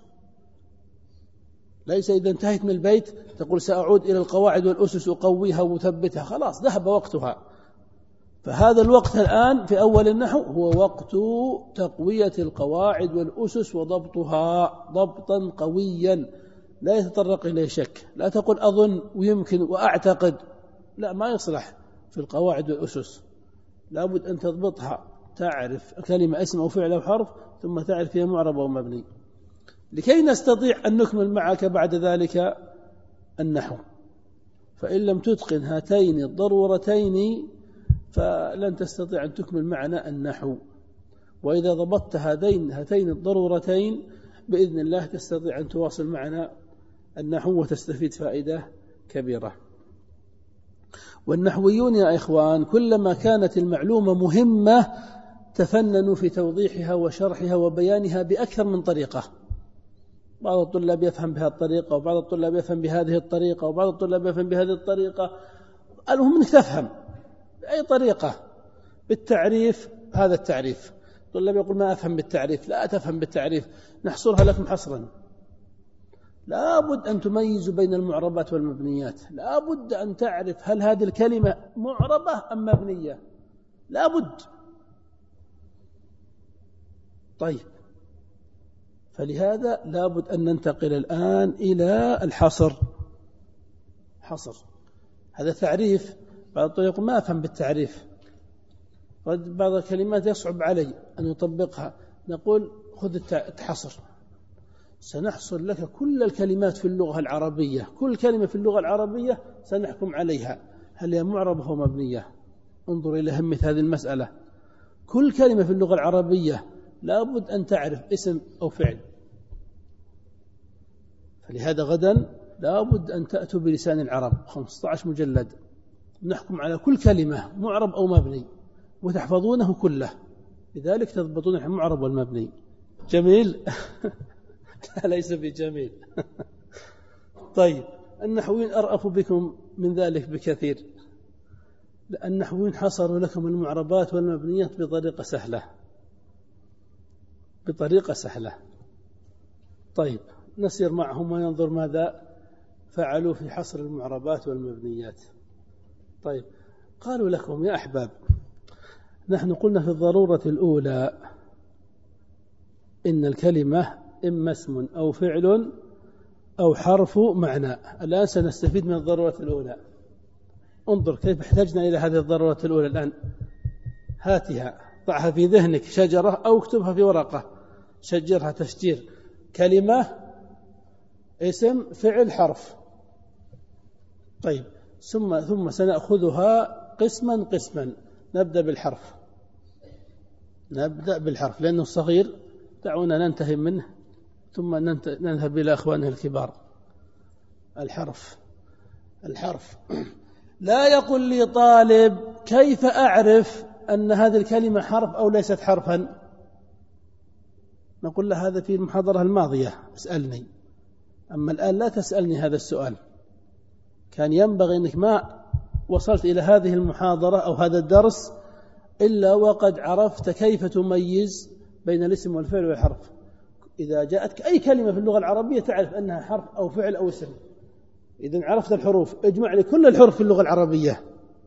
ليس إذا انتهيت من البيت تقول سأعود إلى القواعد والأسس أقويها وثبتها، خلاص ذهب وقتها. فهذا الوقت الآن في أول النحو هو وقت تقوية القواعد والأسس وضبطها ضبطا قويا لا يتطرق إليه شك. لا تقول أظن ويمكن وأعتقد، لا، ما يصلح في القواعد والأسس. لابد أن تضبطها، تعرف كلمة اسم أو فعل أو حرف، ثم تعرف فيها معرب أو مبني، لكي نستطيع أن نكمل معك بعد ذلك النحو. فإن لم تتقن هاتين الضرورتين فلن تستطيع أن تكمل معنا النحو. وإذا ضبطت هاتين هاتين الضرورتين بإذن الله تستطيع أن تواصل معنا النحو وتستفيد فائدة كبيرة. والنحويون يا إخوان كلما كانت المعلومة مهمة تفننوا في توضيحها وشرحها وبيانها بأكثر من طريقة. بعض الطلاب يفهم بهذه الطريقة، وبعض الطلاب يفهم بهذه الطريقة، وبعض الطلاب يفهم بهذه الطريقة. المهم أنك تفهم بأي طريقة. بالتعريف هذا التعريف، الطلاب يقول ما أفهم بالتعريف، لا تفهم بالتعريف، نحصرها لكم حصرا. لا بد أن تميزوا بين المعربات والمبنيات، لا بد أن تعرف هل هذه الكلمة معربة أم مبنية، لا بد. طيب، فلهذا لا بد أن ننتقل الآن إلى الحصر. حصر هذا تعريف، بعض الطريق ما أفهم بالتعريف، بعض الكلمات يصعب علي أن يطبقها، نقول خذ التحصر، سنحصر لك كل الكلمات في اللغة العربية، كل كلمة في اللغة العربية سنحكم عليها هل هي معربة أو مبنية. انظر إلى أهمية هذه المسألة. كل كلمة في اللغة العربية لا بد أن تعرف اسم أو فعل. فلهذا غدا لا بد أن تأتوا بلسان العرب خمسة عشر مجلد نحكم على كل كلمة معرب أو مبني وتحفظونه كله، لذلك تضبطون المعرب والمبني. جميل؟ لا ليس بجميل. طيب، النحويين أرأفوا بكم من ذلك بكثير، لأن النحويين حصروا لكم المعربات والمبنيات بطريقة سهلة، بطريقة سهلة. طيب، نسير معهم وننظر ماذا فعلوا في حصر المعربات والمبنيات. طيب، قالوا لكم يا أحباب، نحن قلنا في الضرورة الأولى إن الكلمة إما اسم أو فعل أو حرف معنى. الآن سنستفيد من الضرورة الأولى. انظر كيف احتجنا إلى هذه الضرورة الأولى الآن. هاتها، ضعها في ذهنك، شجرة أو اكتبها في ورقة، شجرها تشجير. كلمة، اسم، فعل، حرف. طيب، ثم ثم سنأخذها قسما قسما. نبدأ بالحرف، نبدأ بالحرف لأنه صغير، دعونا ننتهي منه ثم نذهب إلى أخوانه الكبار. الحرف، الحرف. لا يقول لي طالب كيف أعرف أن هذه الكلمة حرف أو ليست حرفا. نقول له هذا في المحاضرة الماضية اسألني، أما الآن لا تسألني هذا السؤال. كان ينبغي أنك ما وصلت إلى هذه المحاضرة أو هذا الدرس إلا وقد عرفت كيف تميز بين الاسم والفعل والحرف. إذا جاءتك أي كلمة في اللغة العربية تعرف أنها حرف أو فعل أو اسم. إذن عرفت الحروف، اجمع لي كل الحروف في اللغة العربية: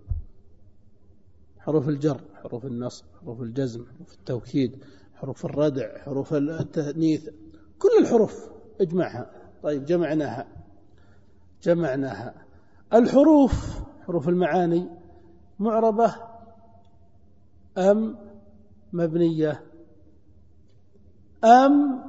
حروف الجر، حروف النصب، حروف الجزم، حروف التوكيد، حروف الردع، حروف التأنيث، كل الحروف اجمعها. طيب، جمعناها جمعناها الحروف، حروف المعاني، معربة أم مبنية أم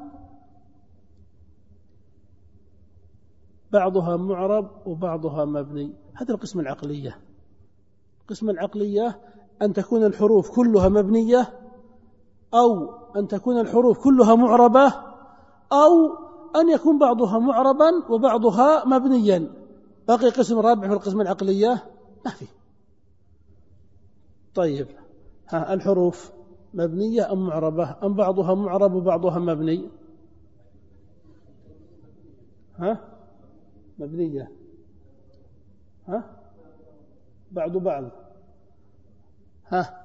بعضها معرب وبعضها مبني؟ هذا القسم العقلية. القسم العقلية أن تكون الحروف كلها مبنية، أو أن تكون الحروف كلها معربة، أو أن يكون بعضها معربا وبعضها مبنيا. باقي قسم رابع في القسم العقلية ما في. طيب، ها الحروف مبنية أم معربة أم بعضها معرب وبعضها مبني؟ ها مبنية، ها بعض بعض، ها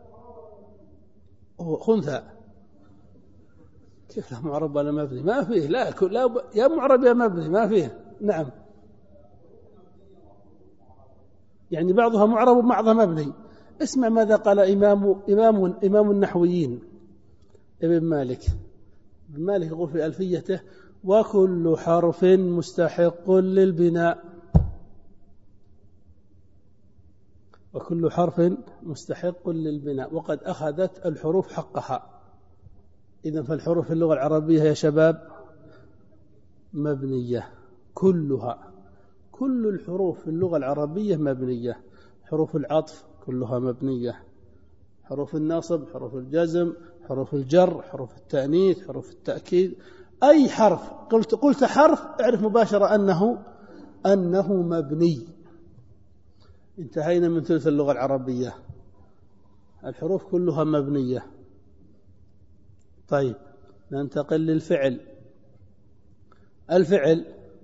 هو خنثى. كيف له معرب ولا مبني؟ ما فيه، لا لا ب... يا معرب يا مبني، ما فيه. نعم، يعني بعضها معرب وبعضها مبني. اسمع ماذا قال إمام إمام إمام النحويين ابن مالك. ابن مالك يقول في ألفيته: وكل حرف مستحق للبناء. وكل حرف مستحق للبناء، وقد أخذت الحروف حقها. إذن فالحروف في اللغة العربية يا شباب مبنية كلها. كل الحروف في اللغة العربية مبنية. حروف العطف كلها مبنية، حروف النصب، حروف الجزم، حروف الجر، حروف التأنيث، حروف التأكيد. أي حرف قلت قلت حرف اعرف مباشرة أنه أنه مبني. انتهينا من ثلث اللغة العربية، الحروف كلها مبنية. طيب ننتقل للفعل. الفعل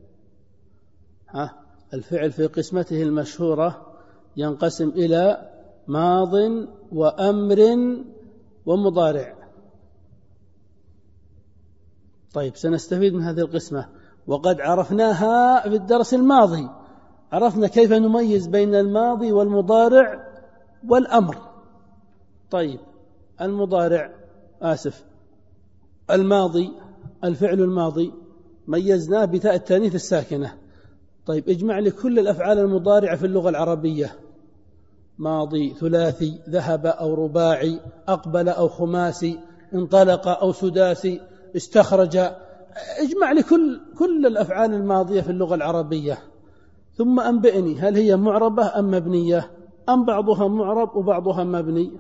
ها الفعل في قسمته المشهورة ينقسم إلى ماض وأمر ومضارع. طيب سنستفيد من هذه القسمة، وقد عرفناها في الدرس الماضي، عرفنا كيف نميز بين الماضي والمضارع والأمر. طيب المضارع آسف الماضي، الفعل الماضي ميزناه بتاء التانيث الساكنة. طيب اجمع لي كل الأفعال المضارعة في اللغة العربية، ماضي، ثلاثي، ذهب أو رباعي، أقبل أو خماسي، انطلق أو سداسي، استخرج. اجمع لي كل كل الأفعال الماضية في اللغة العربية، ثم أنبئني هل هي معربة أم مبنية، أم بعضها معرب وبعضها مبني.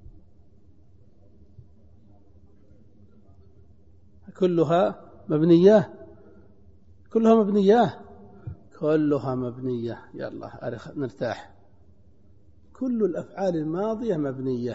كلها مبنية، كلها مبنية، كلها مبنية. يلا نرتاح. كل الأفعال الماضية مبنية،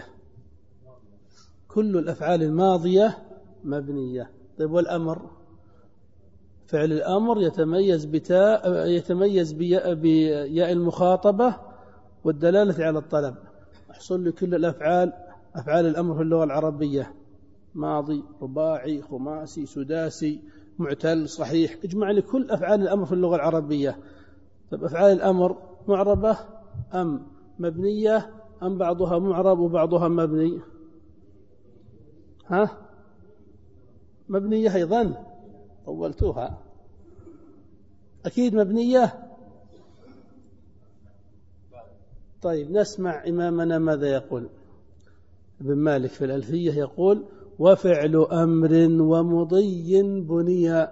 كل الأفعال الماضية مبنية. طيب والأمر؟ فعل الأمر يتميز بتاء، يتميز بياء المخاطبة والدلالة على الطلب. احصل لي كل الأفعال، أفعال الأمر في اللغة العربية، ماضي، رباعي، خماسي، سداسي، معتل، صحيح. اجمع لي كل أفعال الأمر في اللغة العربية. طيب أفعال الأمر معربة أم مبنية أم بعضها معرب وبعضها مبني؟ ها مبنية أيضا، طولتوها. أكيد مبنية. طيب نسمع إمامنا ماذا يقول. ابن مالك في الألفية يقول: وفعل أمر ومضي بني.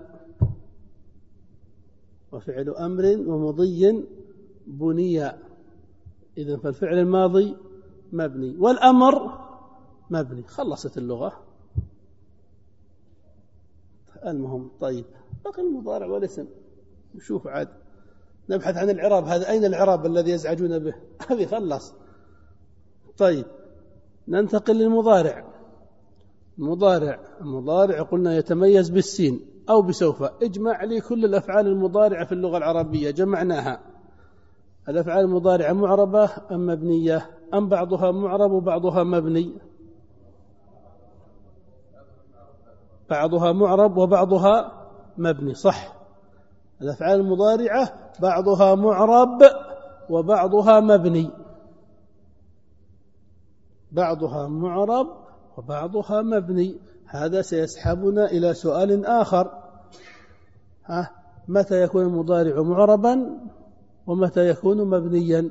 وفعل أمر ومضي بني. إذن فالفعل الماضي مبني والأمر مبني. خلصت اللغة. المهم طيب بقي المضارع والاسم. نشوف عاد، نبحث عن الإعراب. هذا أين الإعراب الذي يزعجون به؟ هذه خلص. طيب ننتقل للمضارع. المضارع المضارع قلنا يتميز بالسين أو بسوف. اجمع لي كل الأفعال المضارعة في اللغة العربية، جمعناها. الأفعال المضارعة معربة أم مبنية أم بعضها معرب وبعضها مبني؟ بعضها معرب وبعضها مبني، صح. الأفعال المضارعة بعضها معرب وبعضها مبني، بعضها معرب وبعضها مبني. هذا سيسحبنا إلى سؤال آخر. ها متى يكون المضارع معربا ومتى يكون مبنيا؟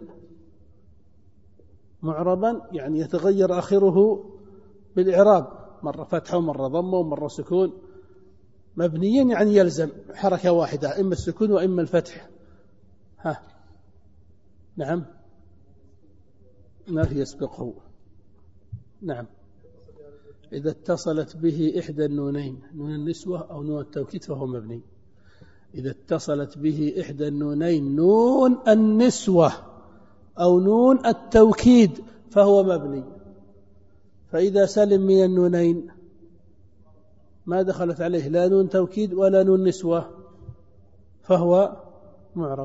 معربا يعني يتغير آخره بالإعراب، مرة فتحة ومرة ضمة ومرة سكون. مبنيا يعني يلزم حركة واحدة، إما السكون وإما الفتح. ها نعم، ما في يسبقه. نعم، إذا اتصلت به إحدى النونين، نون النسوة أو نون التوكيد، فهو مبني. إذا اتصلت به إحدى النونين، نون النسوة أو نون التوكيد، فهو مبني. فإذا سلم من النونين ما دخلت عليه لا نون توكيد ولا نون نسوة، فهو معرب.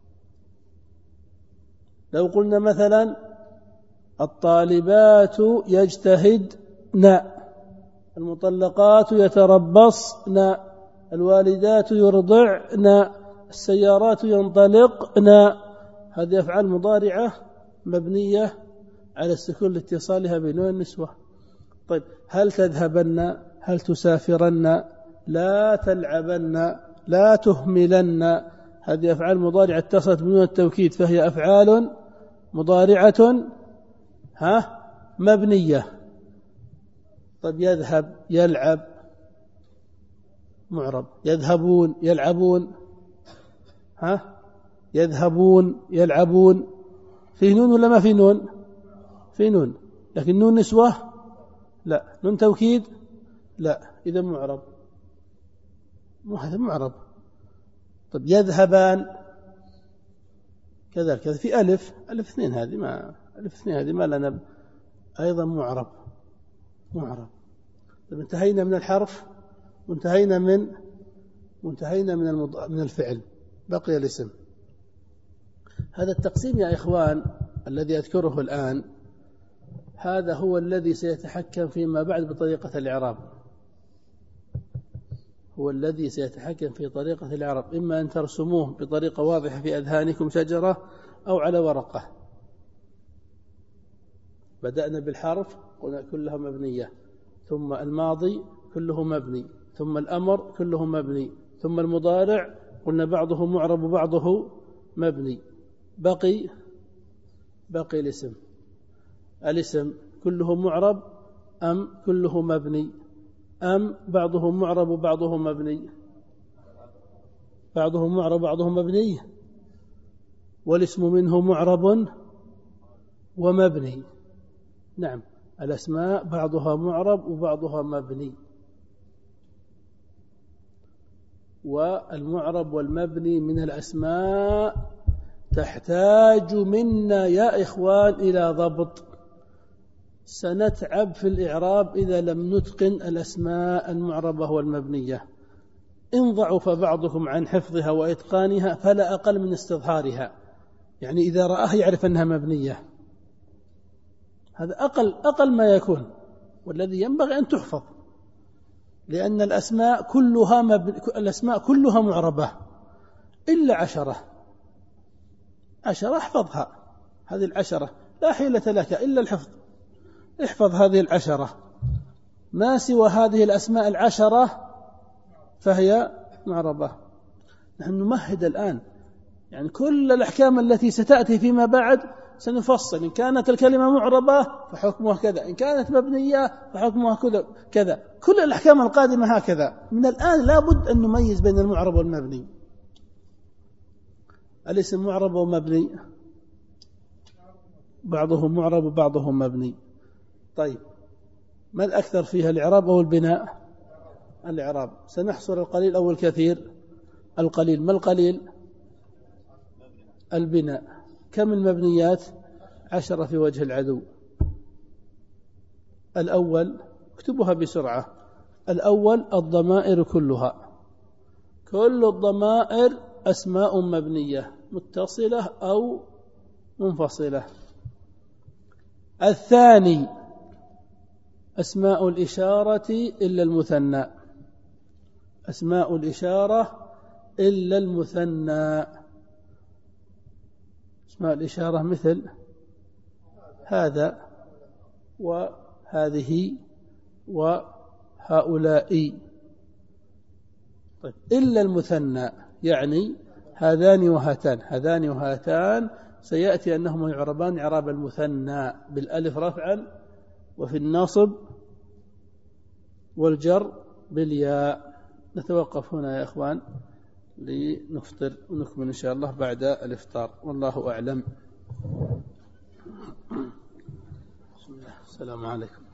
لو قلنا مثلا الطالبات يجتهدن، المطلقات يتربصن، الوالدات يرضعن، السيارات ينطلقن. هذه أفعال مضارعة مبنية على السكون لاتصالها بنون النسوة. طيب هل تذهبن، هل تسافرن، لا تلعبن، لا تهملن. هذه أفعال مضارعة اتصلت بنون التوكيد، فهي أفعال مضارعة ها مبنية. طيب يذهب، يلعب، معرب. يذهبون، يلعبون، ها يذهبون، يلعبون. في نون ولا ما في نون؟ في نون، لكن نون نسوة لا، نون توكيد لا، إذا معرب. هذا معرب. طيب يذهبان، كذلك في ألف ألف اثنين هذه ما ألف اثنين هذه ما لنا أيضا معرب معرب. انتهينا من الحرف وانتهينا من وانتهينا من من الفعل، بقي الاسم. هذا التقسيم يا إخوان الذي أذكره الآن هذا هو الذي سيتحكم فيما بعد بطريقة الإعراب، هو الذي سيتحكم في طريقة الإعراب، إما أن ترسموه بطريقة واضحة في أذهانكم شجرة أو على ورقة. بدأنا بالحرف قلنا كلها مبنية، ثم الماضي كله مبني، ثم الأمر كله مبني، ثم المضارع قلنا بعضه معرب وبعضه مبني. بقي بقي الاسم، الاسم كله معرب أم كله مبني أم بعضه معرب وبعضه مبني؟ بعضه معرب وبعضه مبني، والاسم منه معرب ومبني. نعم، الأسماء بعضها معرب وبعضها مبني، والمعرب والمبني من الأسماء تحتاج منا يا إخوان إلى ضبط. سنتعب في الإعراب إذا لم نتقن الأسماء المعربة والمبنية. إن ضعف بعضكم عن حفظها وإتقانها فلا أقل من استظهارها، يعني إذا رآها يعرف أنها مبنية، هذا أقل أقل ما يكون، والذي ينبغي أن تحفظ، لأن الأسماء كلها مبن... الأسماء كلها معربة إلا عشرة عشرة احفظها، هذه العشرة لا حيلة لك إلا الحفظ، احفظ هذه العشرة، ما سوى هذه الأسماء العشرة فهي معربة. نحن نمهد الآن يعني كل الأحكام التي ستأتي فيما بعد سنفصل، إن كانت الكلمة معربة فحكمها كذا، إن كانت مبنية فحكمها كذا، كل الأحكام القادمة هكذا. من الآن لا بد أن نميز بين المعرب والمبني. الاسم معرب ومبني، بعضه معرب وبعضه مبني. طيب ما الأكثر فيها، الإعراب أو البناء؟ الإعراب. سنحصر القليل أو الكثير؟ القليل. ما القليل؟ البناء. كم المبنيات؟ عشرة في وجه العدو. الأول اكتبها بسرعة، الأول الضمائر كلها، كل الضمائر أسماء مبنية متصلة أو منفصلة. الثاني أسماء الإشارة إلا المثنى، أسماء الإشارة إلا المثنى. أسماء الإشارة مثل هذا وهذه وهؤلاء. طيب إلا المثنى يعني هذان وهاتان، هذان وهاتان سيأتي أنهما يعربان إعراب المثنى بالألف رفعا، وفي النصب والجر بالياء. نتوقف هنا يا إخوان لنفطر ونكمل إن شاء الله بعد الإفطار، والله أعلم. السلام عليكم.